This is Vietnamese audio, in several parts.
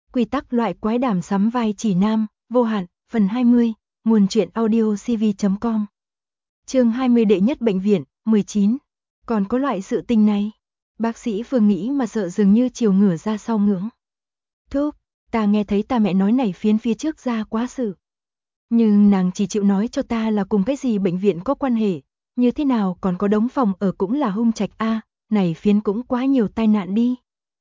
Quy tắc loại quái đàm sắm vai chỉ nam, vô hạn, phần 20, nguồn truyện audio cv.com. Chương 20 đệ nhất bệnh viện, 19. Còn có loại sự tình này? Bác sĩ Phương nghĩ mà sợ dường như chiều ngửa ra sau ngưỡng. Thúc, ta nghe thấy ta mẹ nói này phiến phía trước ra quá sự. Nhưng nàng chỉ chịu nói cho ta là cùng cái gì bệnh viện có quan hệ, như thế nào còn có đống phòng ở cũng là hung trạch a, này phiến cũng quá nhiều tai nạn đi.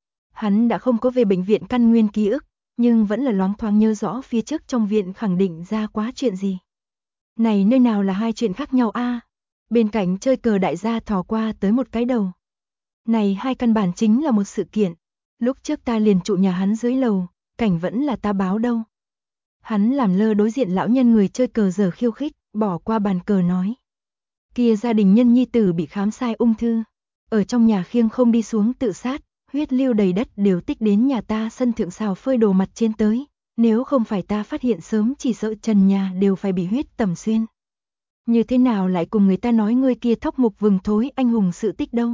Hắn đã không có về bệnh viện căn nguyên ký ức, nhưng vẫn là loáng thoáng nhớ rõ phía trước trong viện khẳng định ra quá chuyện gì. Này nơi nào là hai chuyện khác nhau a? Bên cạnh chơi cờ đại gia thò qua tới một cái đầu. Này hai căn bản chính là một sự kiện. Lúc trước ta liền trụ nhà hắn dưới lầu, cảnh vẫn là ta báo đâu. Hắn làm lơ đối diện lão nhân người chơi cờ giờ khiêu khích, bỏ qua bàn cờ nói. Kia gia đình nhân nhi tử bị khám sai ung thư. Ở trong nhà khiêng không đi xuống tự sát, huyết lưu đầy đất đều tích đến nhà ta sân thượng xào phơi đồ mặt trên tới. Nếu không phải ta phát hiện sớm chỉ sợ trần nhà đều phải bị huyết tẩm xuyên. Như thế nào lại cùng người ta nói ngươi kia thóc mục vừng thối anh hùng sự tích đâu.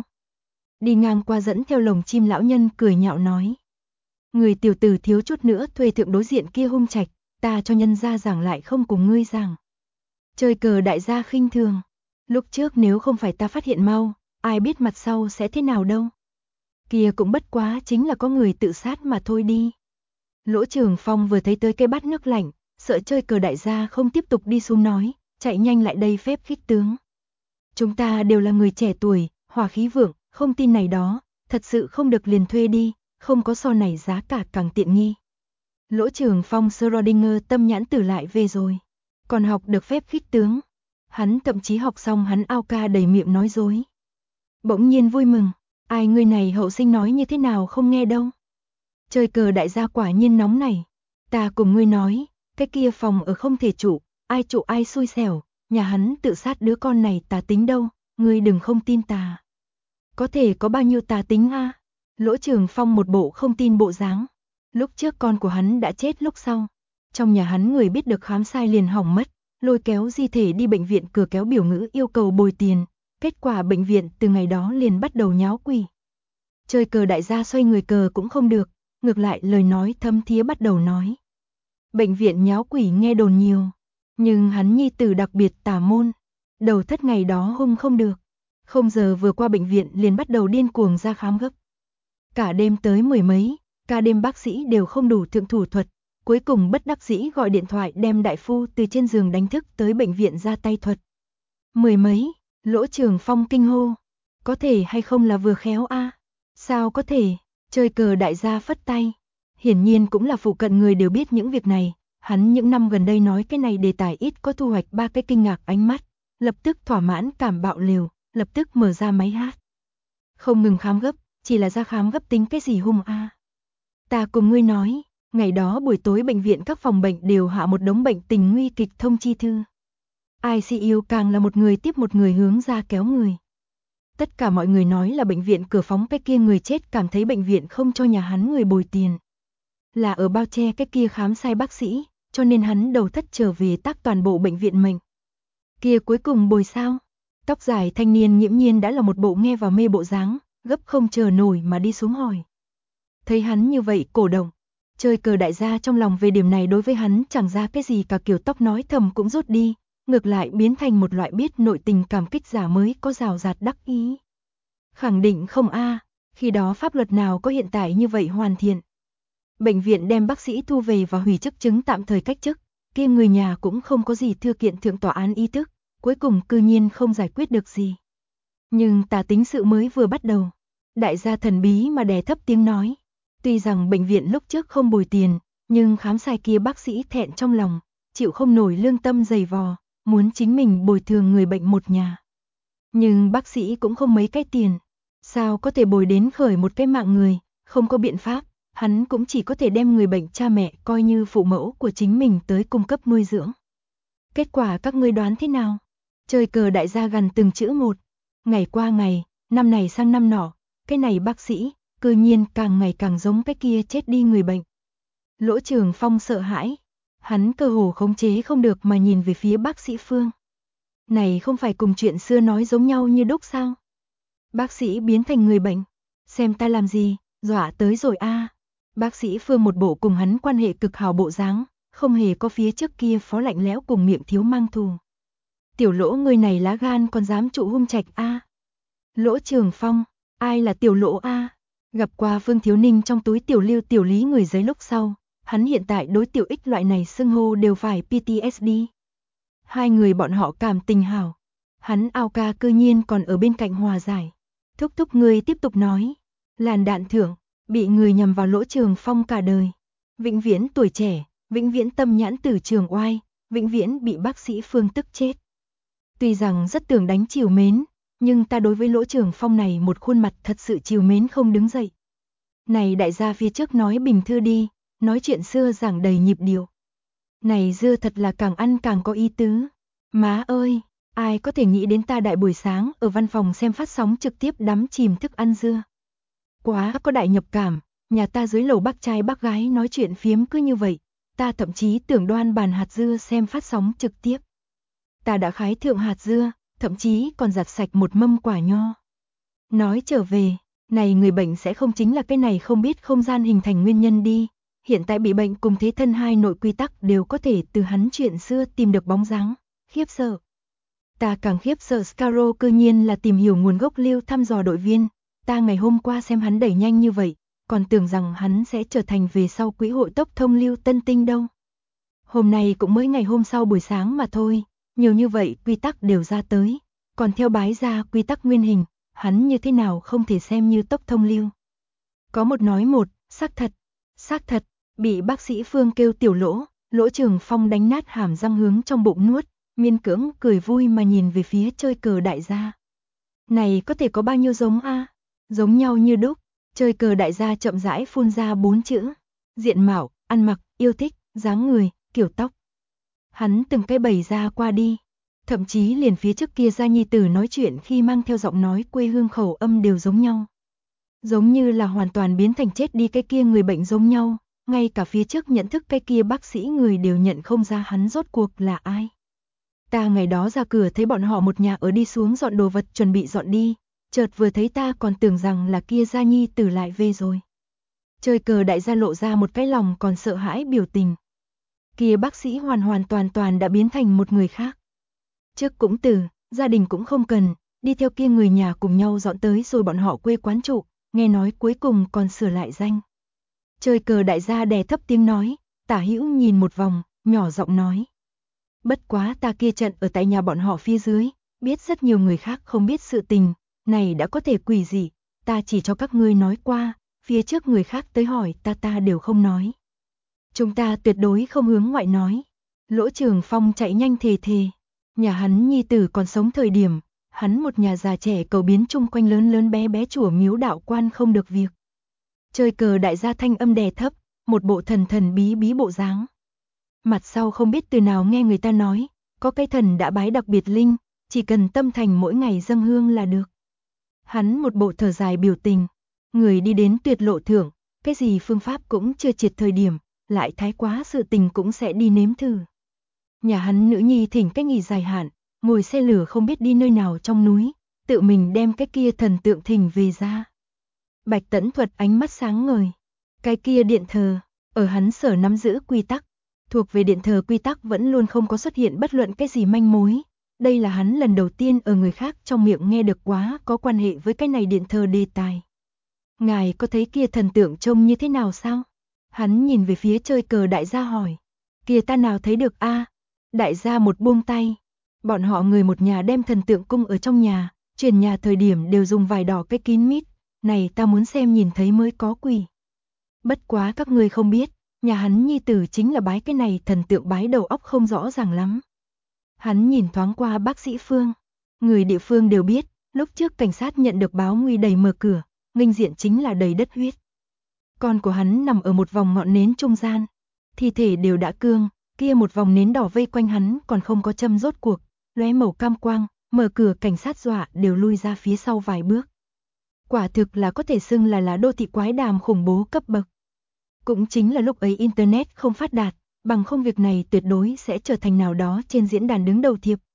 Đi ngang qua dẫn theo lồng chim lão nhân cười nhạo nói. Người tiểu tử thiếu chút nữa thuê thượng đối diện kia hung trạch, ta cho nhân gia giảng lại không cùng ngươi giảng. Chơi cờ đại gia khinh thường. Lúc trước nếu không phải ta phát hiện mau, ai biết mặt sau sẽ thế nào đâu. Kia cũng bất quá chính là có người tự sát mà thôi đi. Lỗ Trường Phong vừa thấy tới cái bát nước lạnh, sợ chơi cờ đại gia không tiếp tục đi xuống nói, chạy nhanh lại đây phép khích tướng. Chúng ta đều là người trẻ tuổi, hỏa khí vượng, không tin này đó, thật sự không được liền thuê đi, không có so này giá cả càng tiện nghi. Lỗ Trường Phong Schrödinger tâm nhãn tử lại về rồi, còn học được phép khích tướng. Hắn thậm chí học xong hắn ao ca đầy miệng nói dối. Bỗng nhiên vui mừng, ai người này hậu sinh nói như thế nào không nghe đâu. Chơi cờ đại gia quả nhiên nóng này. Ta cùng ngươi nói, cái kia phòng ở không thể trụ ai xui xẻo, nhà hắn tự sát đứa con này tà tính đâu, ngươi đừng không tin ta. Có thể có bao nhiêu tà tính a? Lỗ Trường Phong một bộ không tin bộ dáng. Lúc trước con của hắn đã chết lúc sau. Trong nhà hắn người biết được khám sai liền hỏng mất, lôi kéo di thể đi bệnh viện cửa kéo biểu ngữ yêu cầu bồi tiền. Kết quả bệnh viện từ ngày đó liền bắt đầu nháo quỷ. Chơi cờ đại gia xoay người cờ cũng không được, ngược lại lời nói thâm thía bắt đầu nói. Bệnh viện nháo quỷ nghe đồn nhiều, nhưng hắn nhi tử đặc biệt tà môn. Đầu thất ngày đó hung không được, không giờ vừa qua bệnh viện liền bắt đầu điên cuồng ra khám gấp. Cả đêm tới mười mấy, cả đêm bác sĩ đều không đủ thượng thủ thuật, cuối cùng bất đắc dĩ gọi điện thoại đem đại phu từ trên giường đánh thức tới bệnh viện ra tay thuật. Mười mấy, Lỗ Trường Phong kinh hô, có thể hay không là vừa khéo a? Sao có thể? Chơi cờ đại gia phất tay. Hiển nhiên cũng là phụ cận người đều biết những việc này, hắn những năm gần đây nói cái này đề tài ít có thu hoạch ba cái kinh ngạc ánh mắt, lập tức thỏa mãn cảm bạo liều, lập tức mở ra máy hát. Không ngừng khám gấp, chỉ là ra khám gấp tính cái gì hung a? Ta cùng ngươi nói, ngày đó buổi tối bệnh viện các phòng bệnh đều hạ một đống bệnh tình nguy kịch thông chi thư. ICU càng là một người tiếp một người hướng ra kéo người. Tất cả mọi người nói là bệnh viện cửa phóng cái kia người chết cảm thấy bệnh viện không cho nhà hắn người bồi tiền. Là ở bao che cái kia khám sai bác sĩ, cho nên hắn đầu thất trở về tác toàn bộ bệnh viện mình. Kia cuối cùng bồi sao? Tóc dài thanh niên nghiễm nhiên đã là một bộ nghe vào mê bộ dáng, gấp không chờ nổi mà đi xuống hỏi. Thấy hắn như vậy cổ động, chơi cờ đại gia trong lòng về điểm này đối với hắn chẳng ra cái gì cả, kiểu tóc nói thầm cũng rút đi, ngược lại biến thành một loại biết nội tình cảm kích giả mới có rào rạt đắc ý. Khẳng định không a, khi đó pháp luật nào có hiện tại như vậy hoàn thiện. Bệnh viện đem bác sĩ thu về và hủy chức chứng tạm thời cách chức, kia người nhà cũng không có gì thư kiện thượng tòa án ý thức, cuối cùng cư nhiên không giải quyết được gì. Nhưng tà tính sự mới vừa bắt đầu. Đại gia thần bí mà đè thấp tiếng nói. Tuy rằng bệnh viện lúc trước không bồi tiền, nhưng khám sai kia bác sĩ thẹn trong lòng, chịu không nổi lương tâm dày vò, muốn chính mình bồi thường người bệnh một nhà. Nhưng bác sĩ cũng không mấy cái tiền, sao có thể bồi đến khởi một cái mạng người, không có biện pháp, hắn cũng chỉ có thể đem người bệnh cha mẹ coi như phụ mẫu của chính mình tới cung cấp nuôi dưỡng. Kết quả các ngươi đoán thế nào? Chơi cờ đại gia gần từng chữ một, ngày qua ngày, năm này sang năm nọ, cái này bác sĩ, cư nhiên càng ngày càng giống cái kia chết đi người bệnh. Lỗ Trường Phong sợ hãi, hắn cơ hồ khống chế không được mà nhìn về phía bác sĩ Phương. Này không phải cùng chuyện xưa nói giống nhau như đúc sao? Bác sĩ biến thành người bệnh, xem ta làm gì, dọa tới rồi a. Bác sĩ Phương một bộ cùng hắn quan hệ cực hảo bộ dáng, không hề có phía trước kia phó lạnh lẽo cùng miệng thiếu mang thù. Tiểu Lỗ người này lá gan còn dám trụ Hung Trạch a. Lỗ Trường Phong, ai là Tiểu Lỗ a? Gặp qua Vương Thiếu Ninh trong túi Tiểu Lưu Tiểu Lý người giấy lúc sau, hắn hiện tại đối Tiểu Ích loại này xưng hô đều phải PTSD. Hai người bọn họ cảm tình hảo. Hắn ao ca cư nhiên còn ở bên cạnh hòa giải. Thúc thúc người tiếp tục nói. Làn đạn thưởng, bị người nhầm vào Lỗ Trường Phong cả đời. Vĩnh viễn tuổi trẻ, vĩnh viễn tâm nhãn tử trường oai, vĩnh viễn bị bác sĩ Phương tức chết. Tuy rằng rất tưởng đánh trìu mến, nhưng ta đối với Lỗ Trường Phong này một khuôn mặt thật sự trìu mến không đứng dậy. Này đại gia phía trước nói bình thư đi, nói chuyện xưa giảng đầy nhịp điệu. Này dưa thật là càng ăn càng có ý tứ. Má ơi, ai có thể nghĩ đến ta đại buổi sáng ở văn phòng xem phát sóng trực tiếp đắm chìm thức ăn dưa. Quá có đại nhập cảm, nhà ta dưới lầu bác trai bác gái nói chuyện phiếm cứ như vậy, ta thậm chí tưởng đoan bàn hạt dưa xem phát sóng trực tiếp. Ta đã khái thượng hạt dưa, thậm chí còn giặt sạch một mâm quả nho. Nói trở về, này người bệnh sẽ không chính là cái này không biết không gian hình thành nguyên nhân đi. Hiện tại bị bệnh cùng thế thân hai nội quy tắc đều có thể từ hắn chuyện xưa tìm được bóng dáng, khiếp sợ. Ta càng khiếp sợ Scaro cư nhiên là tìm hiểu nguồn gốc lưu thăm dò đội viên. Ta ngày hôm qua xem hắn đẩy nhanh như vậy, còn tưởng rằng hắn sẽ trở thành về sau quỹ hội tốc thông lưu tân tinh đâu. Hôm nay cũng mới ngày hôm sau buổi sáng mà thôi, nhiều như vậy quy tắc đều ra tới, còn theo bái ra quy tắc nguyên hình, hắn như thế nào không thể xem như tốc thông lưu. Có một nói một, xác thật, bị bác sĩ Phương kêu Tiểu Lỗ, Lỗ Trường Phong đánh nát hàm răng hướng trong bụng nuốt, miên cưỡng cười vui mà nhìn về phía chơi cờ đại gia. Này có thể có bao nhiêu giống a? Giống nhau như đúc, chơi cờ đại gia chậm rãi phun ra 4 chữ. Diện mạo, ăn mặc, yêu thích, dáng người, kiểu tóc. Hắn từng cái bày ra qua đi. Thậm chí liền phía trước kia gia nhi tử nói chuyện khi mang theo giọng nói quê hương khẩu âm đều giống nhau. Giống như là hoàn toàn biến thành chết đi cái kia người bệnh giống nhau. Ngay cả phía trước nhận thức cái kia bác sĩ người đều nhận không ra hắn rốt cuộc là ai. Ta ngày đó ra cửa thấy bọn họ một nhà ở đi xuống dọn đồ vật chuẩn bị dọn đi. Chợt vừa thấy ta còn tưởng rằng là kia gia nhi tử lại về rồi. Chơi cờ đại gia lộ ra một cái lòng còn sợ hãi biểu tình. Kia bác sĩ hoàn toàn đã biến thành một người khác. Trước cũng từ, gia đình cũng không cần, đi theo kia người nhà cùng nhau dọn tới rồi bọn họ quê quán trụ, nghe nói cuối cùng còn sửa lại danh. Chơi cờ đại gia đè thấp tiếng nói, Tả Hữu nhìn một vòng, nhỏ giọng nói. Bất quá ta kia trận ở tại nhà bọn họ phía dưới, biết rất nhiều người khác không biết sự tình, này đã có thể quỷ gì, ta chỉ cho các ngươi nói qua, phía trước người khác tới hỏi ta đều không nói. Chúng ta tuyệt đối không hướng ngoại nói. Lỗ Trường Phong chạy nhanh thề. Nhà hắn nhi tử còn sống thời điểm, hắn một nhà già trẻ cầu biến chung quanh lớn bé chùa miếu đạo quan không được việc. Chơi cờ đại gia thanh âm đè thấp, một bộ thần bí bộ dáng. Mặt sau không biết từ nào nghe người ta nói, có cái thần đã bái đặc biệt linh, chỉ cần tâm thành mỗi ngày dâng hương là được. Hắn một bộ thở dài biểu tình, người đi đến tuyệt lộ thượng, cái gì phương pháp cũng chưa triệt thời điểm, lại thái quá sự tình cũng sẽ đi nếm thử. Nhà hắn nữ nhi thỉnh cách nghỉ dài hạn, ngồi xe lửa không biết đi nơi nào trong núi, tự mình đem cái kia thần tượng thỉnh về ra. Bạch Tẫn Thuật ánh mắt sáng ngời, cái kia điện thờ, ở hắn sở nắm giữ quy tắc, thuộc về điện thờ quy tắc vẫn luôn không có xuất hiện bất luận cái gì manh mối. Đây là hắn lần đầu tiên ở người khác trong miệng nghe được quá có quan hệ với cái này điện thờ đề tài. Ngài có thấy kia thần tượng trông như thế nào sao? Hắn nhìn về phía chơi cờ đại gia hỏi. Kia ta nào thấy được a? Đại gia một buông tay. Bọn họ người một nhà đem thần tượng cung ở trong nhà, chuyển nhà thời điểm đều dùng vải đỏ cái kín mít. Này ta muốn xem nhìn thấy mới có quỷ. Bất quá các ngươi không biết, nhà hắn nhi tử chính là bái cái này thần tượng bái đầu óc không rõ ràng lắm. Hắn nhìn thoáng qua bác sĩ Phương. Người địa phương đều biết, lúc trước cảnh sát nhận được báo nguy đầy mở cửa, nghênh diện chính là đầy đất huyết. Con của hắn nằm ở một vòng ngọn nến trung gian. Thi thể đều đã cương, kia một vòng nến đỏ vây quanh hắn còn không có châm rốt cuộc, lóe màu cam quang, mở cửa cảnh sát dọa đều lui ra phía sau vài bước. Quả thực là có thể xưng là đô thị quái đàm khủng bố cấp bậc. Cũng chính là lúc ấy Internet không phát đạt, bằng không việc này tuyệt đối sẽ trở thành nào đó trên diễn đàn đứng đầu thiệp.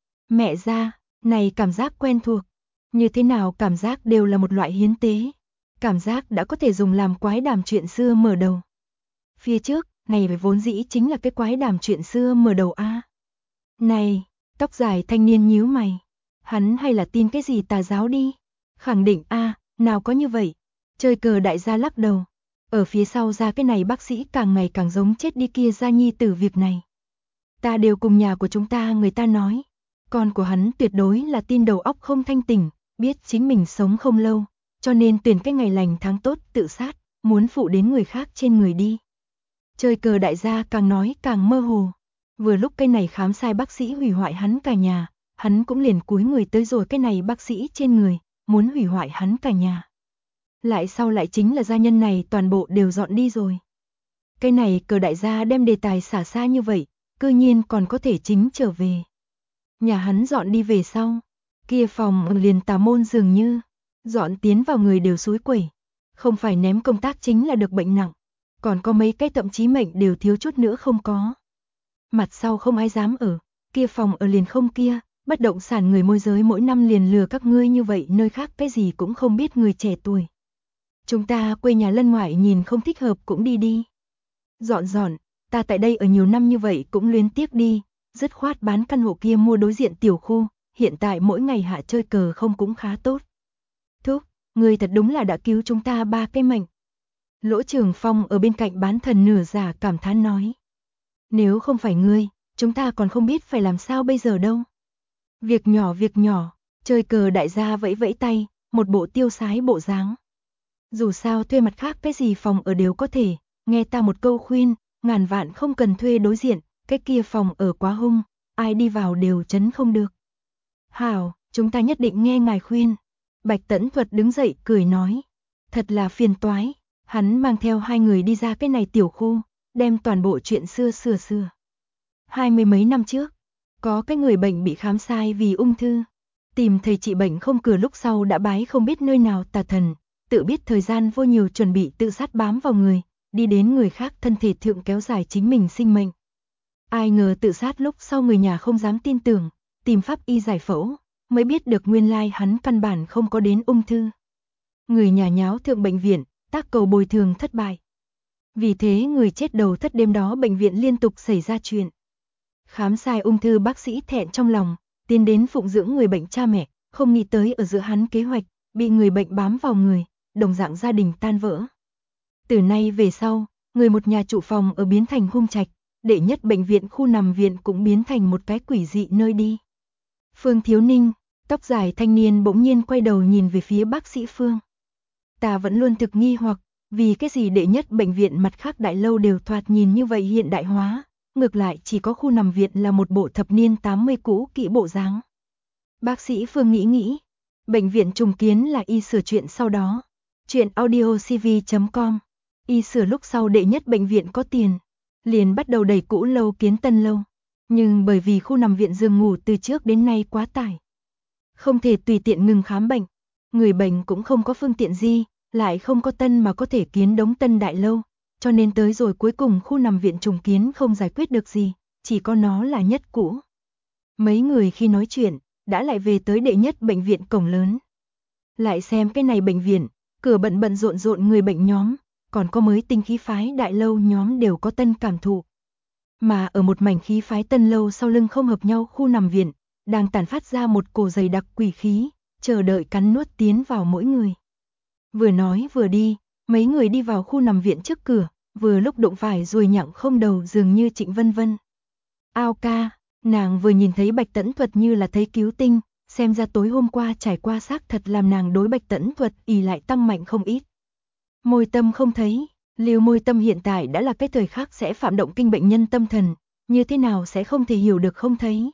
Mẹ ra, này cảm giác quen thuộc, như thế nào cảm giác đều là một loại hiến tế. Cảm giác đã có thể dùng làm quái đàm chuyện xưa mở đầu. Phía trước, này phải vốn dĩ chính là cái quái đàm chuyện xưa mở đầu a. Này, tóc dài thanh niên nhíu mày. Hắn hay là tin cái gì tà giáo đi? Khẳng định a, nào có như vậy. Chơi cờ đại gia lắc đầu. Ở phía sau ra cái này bác sĩ càng ngày càng giống chết đi kia ra nhi tử việc này. Ta đều cùng nhà của chúng ta người ta nói. Con của hắn tuyệt đối là tin đầu óc không thanh tỉnh, biết chính mình sống không lâu, cho nên tuyển cái ngày lành tháng tốt tự sát, muốn phụ đến người khác trên người đi. Chơi cờ đại gia càng nói càng mơ hồ. Vừa lúc cái này khám sai bác sĩ hủy hoại hắn cả nhà, hắn cũng liền cúi người tới rồi cái này bác sĩ trên người, muốn hủy hoại hắn cả nhà. Lại sau lại chính là gia nhân này toàn bộ đều dọn đi rồi. Cái này cờ đại gia đem đề tài xả xa như vậy, cư nhiên còn có thể chính trở về. Nhà hắn dọn đi về sau, kia phòng liền tà môn dường như, dọn tiến vào người đều xúi quẩy, không phải ném công tác chính là được bệnh nặng, còn có mấy cái thậm chí mệnh đều thiếu chút nữa không có. Mặt sau không ai dám ở, kia phòng ở liền không kia, bất động sản người môi giới mỗi năm liền lừa các ngươi như vậy nơi khác cái gì cũng không biết người trẻ tuổi. Chúng ta quê nhà lân ngoại nhìn không thích hợp cũng đi đi. Dọn, ta tại đây ở nhiều năm như vậy cũng luyến tiếc đi, dứt khoát bán căn hộ kia mua đối diện tiểu khu, hiện tại mỗi ngày hạ chơi cờ không cũng khá tốt. Thúc, người thật đúng là đã cứu chúng ta 3 cái mệnh. Lỗ Trường Phong ở bên cạnh bán thần nửa giả cảm thán nói. Nếu không phải ngươi, chúng ta còn không biết phải làm sao bây giờ đâu. Việc nhỏ, chơi cờ đại gia vẫy vẫy tay, một bộ tiêu sái bộ dáng. Dù sao thuê mặt khác cái gì phòng ở đều có thể, nghe ta một câu khuyên, ngàn vạn không cần thuê đối diện, cái kia phòng ở quá hung, ai đi vào đều chấn không được. Hảo, chúng ta nhất định nghe ngài khuyên. Bạch Tẫn Thuật đứng dậy cười nói. Thật là phiền toái, hắn mang theo 2 người đi ra cái này tiểu khu, đem toàn bộ chuyện xưa xưa. 20 mấy năm trước, có cái người bệnh bị khám sai vì ung thư. Tìm thầy trị bệnh không cửa lúc sau đã bái không biết nơi nào tà thần, tự biết thời gian vô nhiều chuẩn bị tự sát bám vào người, đi đến người khác thân thể thượng kéo dài chính mình sinh mệnh. Ai ngờ tự sát lúc sau người nhà không dám tin tưởng, tìm pháp y giải phẫu, mới biết được nguyên lai hắn căn bản không có đến ung thư. Người nhà nháo thượng bệnh viện, tác cầu bồi thường thất bại. Vì thế người chết đầu thất đêm đó bệnh viện liên tục xảy ra chuyện. Khám sai ung thư bác sĩ thẹn trong lòng, tiến đến phụng dưỡng người bệnh cha mẹ, không nghĩ tới ở giữa hắn kế hoạch, bị người bệnh bám vào người, đồng dạng gia đình tan vỡ. Từ nay về sau, người một nhà trụ phòng ở biến thành hung trạch, đệ nhất bệnh viện khu nằm viện cũng biến thành một cái quỷ dị nơi đi. Phương Thiếu Ninh, tóc dài thanh niên bỗng nhiên quay đầu nhìn về phía bác sĩ Phương. Ta vẫn luôn thực nghi hoặc, vì cái gì đệ nhất bệnh viện mặt khác đại lâu đều thoạt nhìn như vậy hiện đại hóa, ngược lại chỉ có khu nằm viện là một bộ thập niên 80 cũ kỹ bộ dáng. Bác sĩ Phương nghĩ, bệnh viện trùng kiến là y sửa chuyện sau đó. Chuyện audiocv.com, y sửa lúc sau đệ nhất bệnh viện có tiền, liền bắt đầu đẩy cũ lâu kiến tân lâu. Nhưng bởi vì khu nằm viện giường ngủ từ trước đến nay quá tải, không thể tùy tiện ngừng khám bệnh, người bệnh cũng không có phương tiện gì, lại không có tân mà có thể kiến đống tân đại lâu, cho nên tới rồi cuối cùng khu nằm viện trùng kiến không giải quyết được gì, chỉ có nó là nhất cũ. Mấy người khi nói chuyện, đã lại về tới đệ nhất bệnh viện cổng lớn. Lại xem cái này bệnh viện, cửa bận rộn người bệnh nhóm, còn có mới tinh khí phái đại lâu nhóm đều có tân cảm thụ. Mà ở một mảnh khí phái tân lâu sau lưng không hợp nhau khu nằm viện, đang tản phát ra một cổ dày đặc quỷ khí, chờ đợi cắn nuốt tiến vào mỗi người. Vừa nói vừa đi, mấy người đi vào khu nằm viện trước cửa, vừa lúc đụng phải ruồi nhặng không đầu dường như Trịnh Vân Vân. Ao ca, nàng vừa nhìn thấy Bạch Tẫn Thuật như là thấy cứu tinh, xem ra tối hôm qua trải qua xác thật làm nàng đối Bạch Tẫn Thuật ỷ lại tăng mạnh không ít. Môi Tâm không thấy, Lưu Môi Tâm hiện tại đã là cái thời khắc sẽ phạm động kinh bệnh nhân tâm thần, như thế nào sẽ không thể hiểu được không thấy.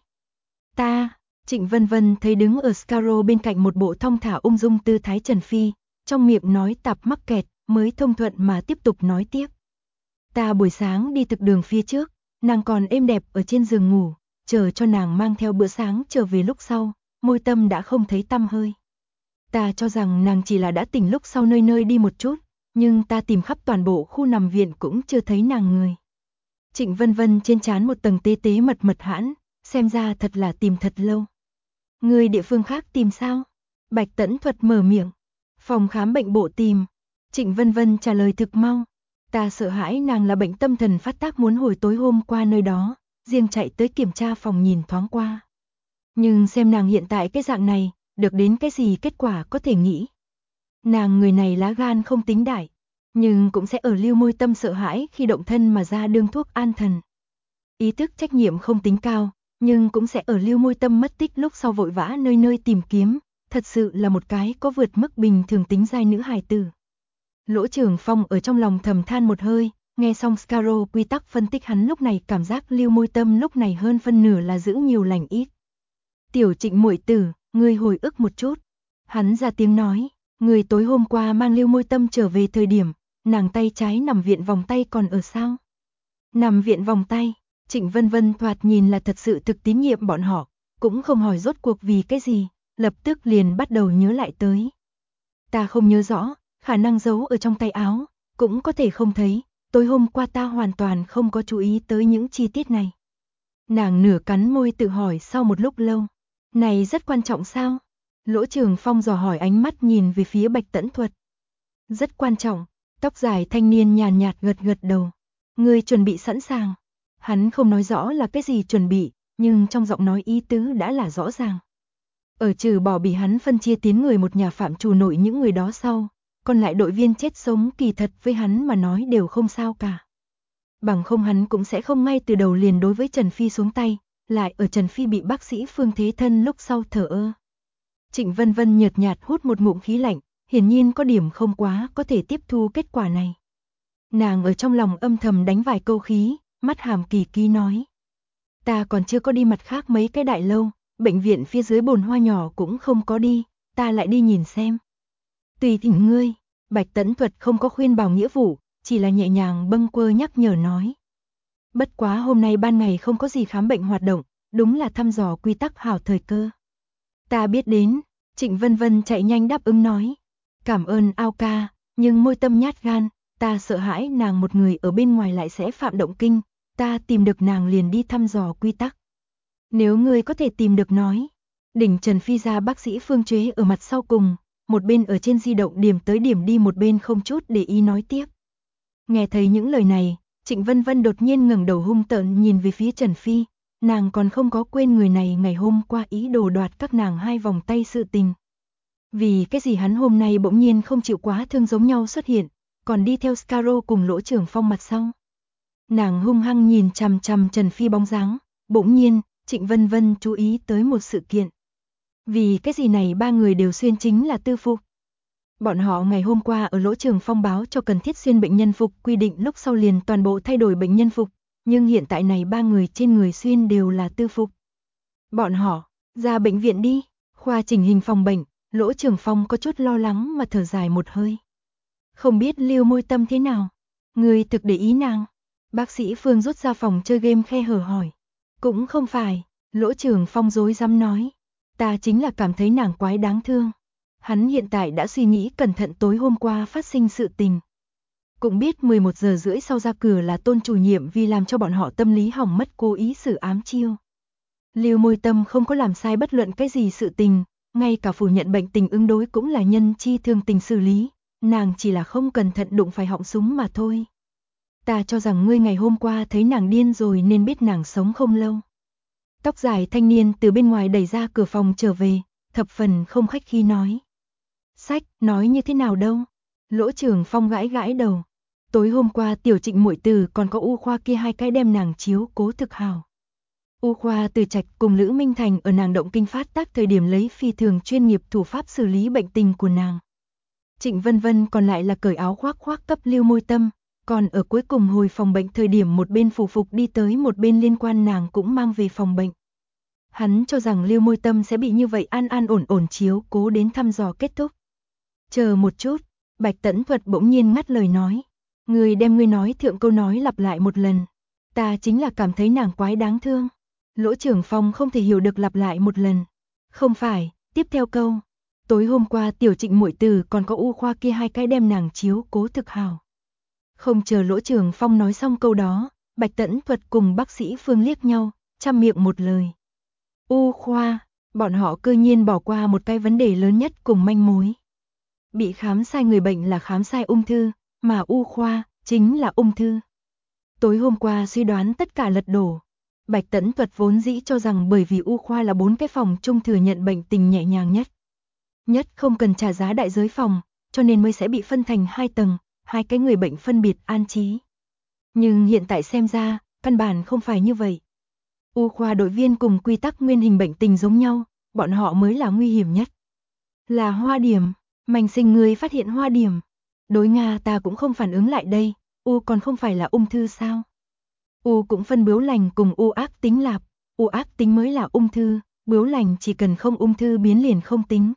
Ta, Trịnh Vân Vân thấy đứng ở Scarrow bên cạnh một bộ thong thả ung dung tư thái Trần Phi, trong miệng nói tạp mắc kẹt, mới thông thuận mà tiếp tục nói tiếp. Ta buổi sáng đi thực đường phía trước, nàng còn êm đẹp ở trên giường ngủ, chờ cho nàng mang theo bữa sáng trở về lúc sau, Môi Tâm đã không thấy tăm hơi. Ta cho rằng nàng chỉ là đã tỉnh lúc sau nơi nơi đi một chút, nhưng ta tìm khắp toàn bộ khu nằm viện cũng chưa thấy nàng người. Trịnh Vân Vân trên trán một tầng tê tê mật hãn, xem ra thật là tìm thật lâu. Người địa phương khác tìm sao? Bạch Tẫn Thuật mở miệng. Phòng khám bệnh bộ tìm, Trịnh Vân Vân trả lời thực mau. Ta sợ hãi nàng là bệnh tâm thần phát tác muốn hồi tối hôm qua nơi đó, riêng chạy tới kiểm tra phòng nhìn thoáng qua. Nhưng xem nàng hiện tại cái dạng này, được đến cái gì kết quả có thể nghĩ. Nàng người này lá gan không tính đại, nhưng cũng sẽ ở lưu môi tâm sợ hãi khi động thân mà ra đương thuốc an thần. Ý thức trách nhiệm không tính cao, nhưng cũng sẽ ở lưu môi tâm mất tích lúc sau vội vã nơi nơi tìm kiếm, thật sự là một cái có vượt mức bình thường tính giai nữ hài tử. Lỗ Trường Phong ở trong lòng thầm than một hơi, nghe xong Scarrow quy tắc phân tích hắn lúc này cảm giác lưu môi tâm lúc này hơn phân nửa là giữ nhiều lành ít. Tiểu Trịnh muội tử, ngươi hồi ức một chút. Hắn ra tiếng nói, người tối hôm qua mang lưu môi tâm trở về thời điểm, nàng tay trái nằm viện vòng tay còn ở sao? Nằm viện vòng tay, Trịnh Vân Vân thoạt nhìn là thật sự thực tín nhiệm bọn họ, cũng không hỏi rốt cuộc vì cái gì, lập tức liền bắt đầu nhớ lại tới. Ta không nhớ rõ, khả năng giấu ở trong tay áo, cũng có thể không thấy, tối hôm qua ta hoàn toàn không có chú ý tới những chi tiết này. Nàng nửa cắn môi tự hỏi sau một lúc lâu, này rất quan trọng sao? Lỗ Trường Phong dò hỏi ánh mắt nhìn về phía Bạch Tẫn Thuật. Rất quan trọng, tóc dài thanh niên nhàn nhạt gật gật đầu. Ngươi chuẩn bị sẵn sàng. Hắn không nói rõ là cái gì chuẩn bị, nhưng trong giọng nói ý tứ đã là rõ ràng. Ở trừ bỏ bị hắn phân chia tiến người một nhà phạm trù nội những người đó sau, còn lại đội viên chết sống kỳ thật với hắn mà nói đều không sao cả. Bằng không hắn cũng sẽ không ngay từ đầu liền đối với Trần Phi xuống tay, lại ở Trần Phi bị bác sĩ Phương Thế Thân lúc sau thở ơ. Trịnh Vân Vân nhợt nhạt hút một ngụm khí lạnh, hiển nhiên có điểm không quá có thể tiếp thu kết quả này. Nàng ở trong lòng âm thầm đánh vài câu khí, mắt hàm kỳ ký nói. Ta còn chưa có đi mặt khác mấy cái đại lâu, bệnh viện phía dưới bồn hoa nhỏ cũng không có đi, ta lại đi nhìn xem. Tùy thỉnh ngươi, Bạch Tẫn Thuật không có khuyên bảo nghĩa vụ, chỉ là nhẹ nhàng bâng quơ nhắc nhở nói. Bất quá hôm nay ban ngày không có gì khám bệnh hoạt động, đúng là thăm dò quy tắc hảo thời cơ. Ta biết đến, Trịnh Vân Vân chạy nhanh đáp ứng nói. Cảm ơn Ao ca, nhưng môi tâm nhát gan, ta sợ hãi nàng một người ở bên ngoài lại sẽ phạm động kinh, ta tìm được nàng liền đi thăm dò quy tắc. Nếu ngươi có thể tìm được nói. Đỉnh Trần Phi ra bác sĩ Phương Chế ở mặt sau cùng, một bên ở trên di động điểm tới điểm đi một bên không chút để ý nói tiếp. Nghe thấy những lời này, Trịnh Vân Vân đột nhiên ngẩng đầu hung tợn nhìn về phía Trần Phi, nàng còn không có quên người này ngày hôm qua ý đồ đoạt các nàng hai vòng tay sự tình. Vì cái gì hắn hôm nay bỗng nhiên không chịu quá thương giống nhau xuất hiện, còn đi theo Scarrow cùng Lỗ Trường Phong mặt sau. Nàng hung hăng nhìn chằm chằm Trần Phi bóng dáng, bỗng nhiên, Trịnh Vân Vân chú ý tới một sự kiện. Vì cái gì này ba người đều xuyên chính là tư phục. Bọn họ ngày hôm qua ở Lỗ Trường Phong báo cho cần thiết xuyên bệnh nhân phục quy định lúc sau liền toàn bộ thay đổi bệnh nhân phục, nhưng hiện tại này ba người trên người xuyên đều là tư phục. Bọn họ, ra bệnh viện đi, khoa chỉnh hình phòng bệnh, Lỗ Trường Phong có chút lo lắng mà thở dài một hơi. Không biết Lưu Môi Tâm thế nào? Người thực để ý nàng. Bác sĩ Phương rút ra phòng chơi game khe hở hỏi. Cũng không phải, Lỗ Trường Phong dối dám nói. Ta chính là cảm thấy nàng quái đáng thương. Hắn hiện tại đã suy nghĩ cẩn thận tối hôm qua phát sinh sự tình. Cũng biết 11 giờ rưỡi sau ra cửa là Tôn chủ nhiệm vì làm cho bọn họ tâm lý hỏng mất cố ý xử ám chiêu. Lưu Môi Tâm không có làm sai bất luận cái gì sự tình, ngay cả phủ nhận bệnh tình ứng đối cũng là nhân chi thương tình xử lý, nàng chỉ là không cẩn thận đụng phải họng súng mà thôi. Ta cho rằng ngươi ngày hôm qua thấy nàng điên rồi nên biết nàng sống không lâu. Tóc dài thanh niên từ bên ngoài đẩy ra cửa phòng trở về, thập phần không khách khí nói. Sách, nói như thế nào đâu? Lỗ Trường Phong gãi gãi đầu. Tối hôm qua Tiểu Trịnh muội tử còn có U Khoa kia hai cái đem nàng chiếu cố thực hào. U Khoa Từ Trạch cùng Lữ Minh Thành ở nàng động kinh phát tác thời điểm lấy phi thường chuyên nghiệp thủ pháp xử lý bệnh tình của nàng. Trịnh Vân Vân còn lại là cởi áo khoác khoác cấp Lưu Môi Tâm, còn ở cuối cùng hồi phòng bệnh thời điểm một bên phủ phục đi tới một bên liên quan nàng cũng mang về phòng bệnh. Hắn cho rằng Lưu Môi Tâm sẽ bị như vậy an an ổn ổn chiếu cố đến thăm dò kết thúc. Chờ một chút, Bạch Tẫn Thuật bỗng nhiên ngắt lời nói. Người đem ngươi nói thượng câu nói lặp lại một lần. Ta chính là cảm thấy nàng quái đáng thương. Lỗ Trường Phong không thể hiểu được lặp lại một lần. Không phải, tiếp theo câu. Tối hôm qua Tiểu Trịnh muội tử còn có U Khoa kia hai cái đem nàng chiếu cố thực hào. Không chờ Lỗ Trường Phong nói xong câu đó, Bạch Tẫn Thuật cùng bác sĩ Phương liếc nhau, chăm miệng một lời. U Khoa, bọn họ cơ nhiên bỏ qua một cái vấn đề lớn nhất cùng manh mối. Bị khám sai người bệnh là khám sai ung thư, mà U khoa chính là ung thư. Tối hôm qua suy đoán tất cả lật đổ. Bạch Tẫn Thuật vốn dĩ cho rằng bởi vì U khoa là 4 cái phòng chung thừa nhận bệnh tình nhẹ nhàng nhất không cần trả giá đại giới phòng, cho nên mới sẽ bị phân thành 2 tầng, 2 cái người bệnh phân biệt an trí. Nhưng hiện tại xem ra, căn bản không phải như vậy. U khoa đội viên cùng quy tắc nguyên hình bệnh tình giống nhau, bọn họ mới là nguy hiểm nhất. Là hoa điểm, Mạnh Sinh người phát hiện hoa điểm. Đối Nga ta cũng không phản ứng lại đây, U còn không phải là ung thư sao? U cũng phân bướu lành cùng U ác tính lạp, U ác tính mới là ung thư, bướu lành chỉ cần không ung thư biến liền không tính.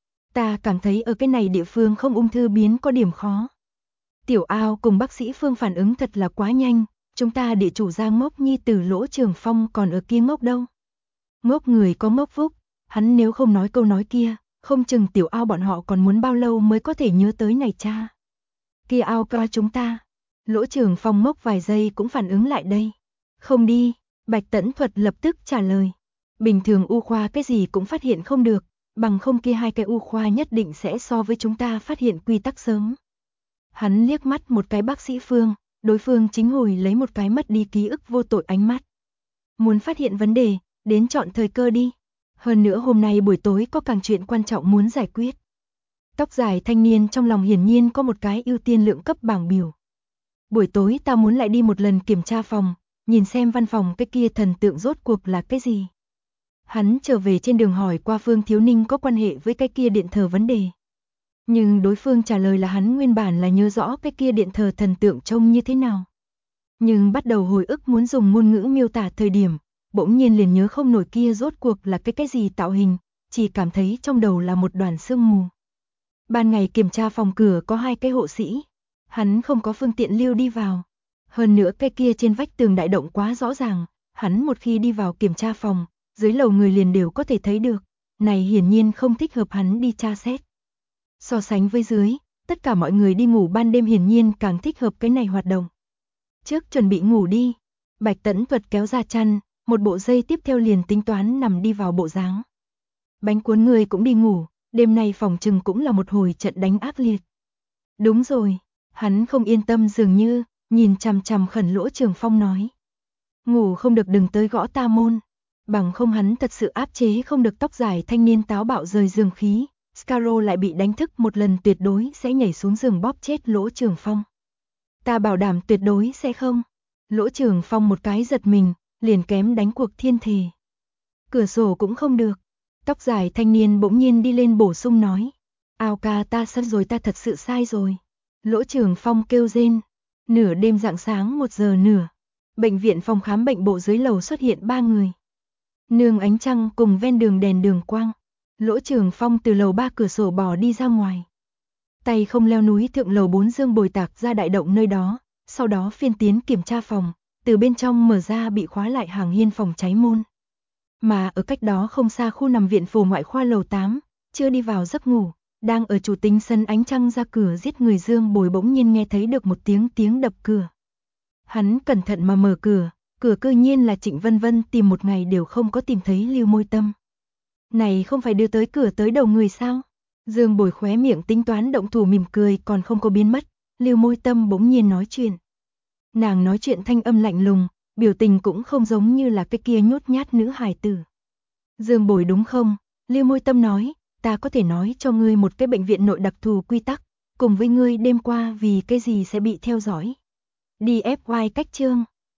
Ta cảm thấy ở cái này địa phương không ung thư biến có điểm khó. Tiểu Ao cùng bác sĩ Phương phản ứng thật là quá nhanh, chúng ta địa chủ Giang ngốc nhi tử Lỗ Trường Phong còn ở kia ngốc đâu. Ngốc người có ngốc phúc, hắn nếu không nói câu nói kia, không chừng Tiểu Ao bọn họ còn muốn bao lâu mới có thể nhớ tới này cha. Kia Ao ca chúng ta. Lỗ Trường Phong ngốc vài giây cũng phản ứng lại đây. Không đi, Bạch Tẫn Thuật lập tức trả lời. Bình thường U khoa cái gì cũng phát hiện không được, bằng không kia 2 cái U khoa nhất định sẽ so với chúng ta phát hiện quy tắc sớm. Hắn liếc mắt một cái bác sĩ Phương, đối phương chính hồi lấy một cái mất đi ký ức vô tội ánh mắt. Muốn phát hiện vấn đề, đến chọn thời cơ đi. Hơn nữa hôm nay buổi tối có càng chuyện quan trọng muốn giải quyết. Tóc dài thanh niên trong lòng hiển nhiên có một cái ưu tiên lượng cấp bảng biểu. Buổi tối ta muốn lại đi một lần kiểm tra phòng, nhìn xem văn phòng cái kia thần tượng rốt cuộc là cái gì. Hắn trở về trên đường hỏi qua Phương Thiếu Ninh có quan hệ với cái kia điện thờ vấn đề. Nhưng đối phương trả lời là hắn nguyên bản là nhớ rõ cái kia điện thờ thần tượng trông như thế nào. Nhưng bắt đầu hồi ức muốn dùng ngôn ngữ miêu tả thời điểm, bỗng nhiên liền nhớ không nổi kia rốt cuộc là cái gì tạo hình, chỉ cảm thấy trong đầu là một đoàn sương mù. Ban ngày kiểm tra phòng cửa có 2 cái hộ sĩ, hắn không có phương tiện lưu đi vào. Hơn nữa cái kia trên vách tường đại động quá rõ ràng, hắn một khi đi vào kiểm tra phòng, dưới lầu người liền đều có thể thấy được, này hiển nhiên không thích hợp hắn đi tra xét. So sánh với dưới, tất cả mọi người đi ngủ ban đêm hiển nhiên càng thích hợp cái này hoạt động. Trước chuẩn bị ngủ đi, Bạch Tẫn Thuật kéo ra chăn, một bộ giây tiếp theo liền tính toán nằm đi vào bộ dáng. Bánh cuốn người cũng đi ngủ, đêm nay phòng trừng cũng là một hồi trận đánh ác liệt. Đúng rồi, hắn không yên tâm dường như, nhìn chằm chằm khẩn Lỗ Trường Phong nói. Ngủ không được đừng tới gõ ta môn, bằng không hắn thật sự áp chế không được tóc dài thanh niên táo bạo rời giường khí. Scarrow lại bị đánh thức một lần tuyệt đối sẽ nhảy xuống giường bóp chết Lỗ Trường Phong. Ta bảo đảm tuyệt đối sẽ không. Lỗ Trường Phong một cái giật mình, liền kém đánh cuộc thiên thề. Cửa sổ cũng không được. Tóc dài thanh niên bỗng nhiên đi lên bổ sung nói. Ao ca ta sai rồi, ta thật sự sai rồi. Lỗ Trường Phong kêu rên. Nửa đêm rạng sáng 1 giờ nửa. Bệnh viện phòng khám bệnh bộ dưới lầu xuất hiện 3 người. Nương ánh trăng cùng ven đường đèn đường quang. Lỗ Trường Phong từ lầu 3 cửa sổ bò đi ra ngoài. Tay không leo núi thượng lầu 4 dương bồi tạc ra đại động nơi đó, sau đó phiên tiến kiểm tra phòng, từ bên trong mở ra bị khóa lại hàng hiên phòng cháy môn. Mà ở cách đó không xa khu nằm viện phổ ngoại khoa lầu 8, chưa đi vào giấc ngủ, đang ở chủ tính sân ánh trăng ra cửa giết người dương bồi bỗng nhiên nghe thấy được một tiếng đập cửa. Hắn cẩn thận mà mở cửa cư nhiên là Trịnh Vân Vân tìm một ngày đều không có tìm thấy Lưu Môi Tâm. Này không phải đưa tới cửa tới đầu người sao? Dương Bồi khóe miệng tính toán động thủ mỉm cười còn không có biến mất, Lưu Môi Tâm bỗng nhiên nói chuyện. Nàng nói chuyện thanh âm lạnh lùng, biểu tình cũng không giống như là cái kia nhút nhát nữ hài tử. Dương Bồi đúng không? Lưu Môi Tâm nói, ta có thể nói cho ngươi một cái bệnh viện nội đặc thù quy tắc, cùng với ngươi đêm qua vì cái gì sẽ bị theo dõi. Đi FY cách chương.